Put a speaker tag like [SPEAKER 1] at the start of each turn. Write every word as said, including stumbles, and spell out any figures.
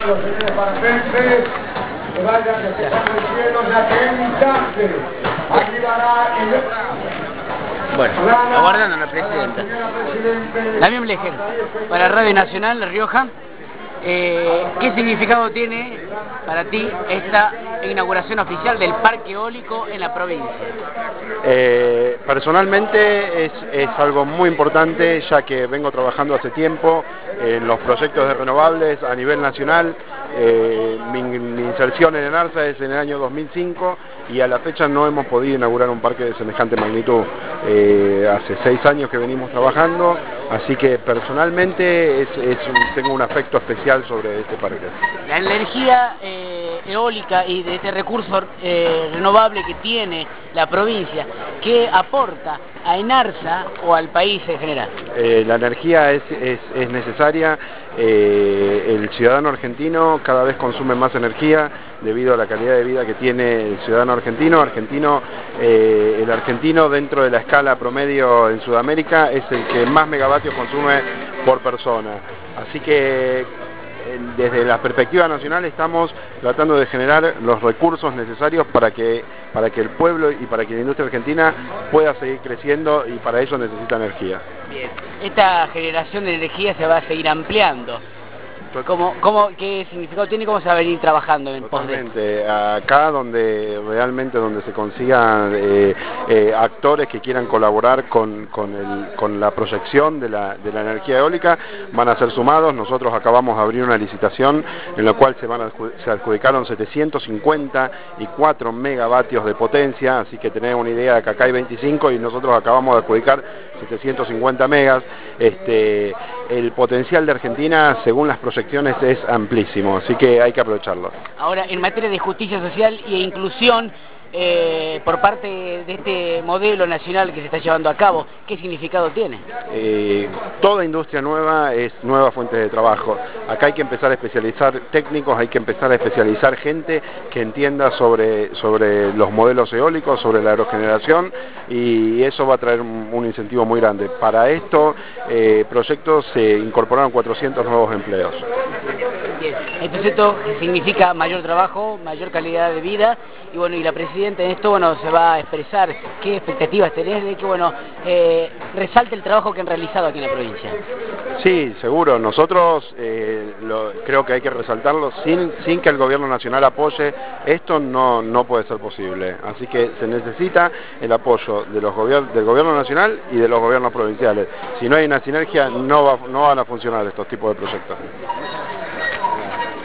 [SPEAKER 1] Los señores parapenses que vayan despejando el cielo, ya que en un instante arribará el...
[SPEAKER 2] Bueno, aguardando a la presidenta. Damián Blecher, para Radio Nacional La Rioja. Eh, ¿Qué significado tiene para ti esta inauguración oficial del parque eólico en la provincia?
[SPEAKER 3] Eh, personalmente es, es algo muy importante, ya que vengo trabajando hace tiempo en los proyectos de renovables a nivel nacional. Eh, mi, mi inserción en ENARSA es en el año dos mil cinco y a la fecha no hemos podido inaugurar un parque de semejante magnitud. Eh, hace seis años que venimos trabajando, así que personalmente es, es un, tengo un afecto especial sobre este parque.
[SPEAKER 2] La energía eh, eólica y de este recurso eh, renovable que tiene la provincia, ¿qué aporta a ENARSA o al país en general?
[SPEAKER 3] Eh, la energía es, es, es necesaria. Eh, el ciudadano argentino cada vez consume más energía debido a la calidad de vida que tiene el ciudadano argentino. argentino eh, el argentino dentro de la escala promedio en Sudamérica es el que más megavatios consume por persona. Así que desde la perspectiva nacional estamos tratando de generar los recursos necesarios para que, para que el pueblo y para que la industria argentina pueda seguir creciendo, y para ello necesita energía.
[SPEAKER 2] Bien, esta generación de energía se va a seguir ampliando. ¿Cómo, cómo, ¿Qué significado tiene? ¿Cómo se va a venir trabajando en pos de esto?
[SPEAKER 3] Totalmente. Acá donde realmente donde se consigan eh, eh, actores que quieran colaborar con, con, el, con la proyección de la, de la energía eólica van a ser sumados. Nosotros acabamos de abrir una licitación en la cual se, van a, se adjudicaron setecientos cincuenta y cuatro megavatios de potencia, así que tenemos una idea de que acá hay veinticinco y nosotros acabamos de adjudicar setecientos cincuenta megas. Este, el potencial de Argentina, según las proyecciones, es amplísimo, así que hay que aprovecharlo.
[SPEAKER 2] Ahora, en materia de justicia social e inclusión, eh, por parte de este modelo nacional que se está llevando a cabo, ¿qué significado tiene?
[SPEAKER 3] Eh, toda industria nueva es nueva fuente de trabajo. Acá hay que empezar a especializar técnicos, hay que empezar a especializar gente que entienda sobre, sobre los modelos eólicos, sobre la aerogeneración, y eso va a traer un, un incentivo muy grande. Para estos eh, proyectos se incorporaron cuatrocientos nuevos empleos.
[SPEAKER 2] Bien. Entonces esto significa mayor trabajo, mayor calidad de vida, y bueno, y la presidenta en esto, bueno, se va a expresar qué expectativas tenés de que, bueno, eh, resalte el trabajo que han realizado aquí en la provincia.
[SPEAKER 3] Sí, seguro. Nosotros eh, lo, creo que hay que resaltarlo, sin, sin que el gobierno nacional apoye, esto no, no puede ser posible. Así que se necesita el apoyo de los gobier del gobierno nacional y de los gobiernos provinciales. Si no hay una sinergia, no, va, no van a funcionar estos tipos de proyectos.